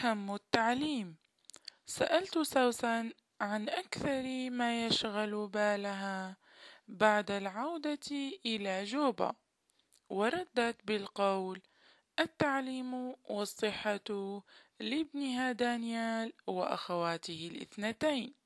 هم التعليم. سألت سوسن عن أكثر ما يشغل بالها بعد العودة إلى جوبا، وردت بالقول: التعليم والصحة لابنها دانيال وأخواته الاثنتين.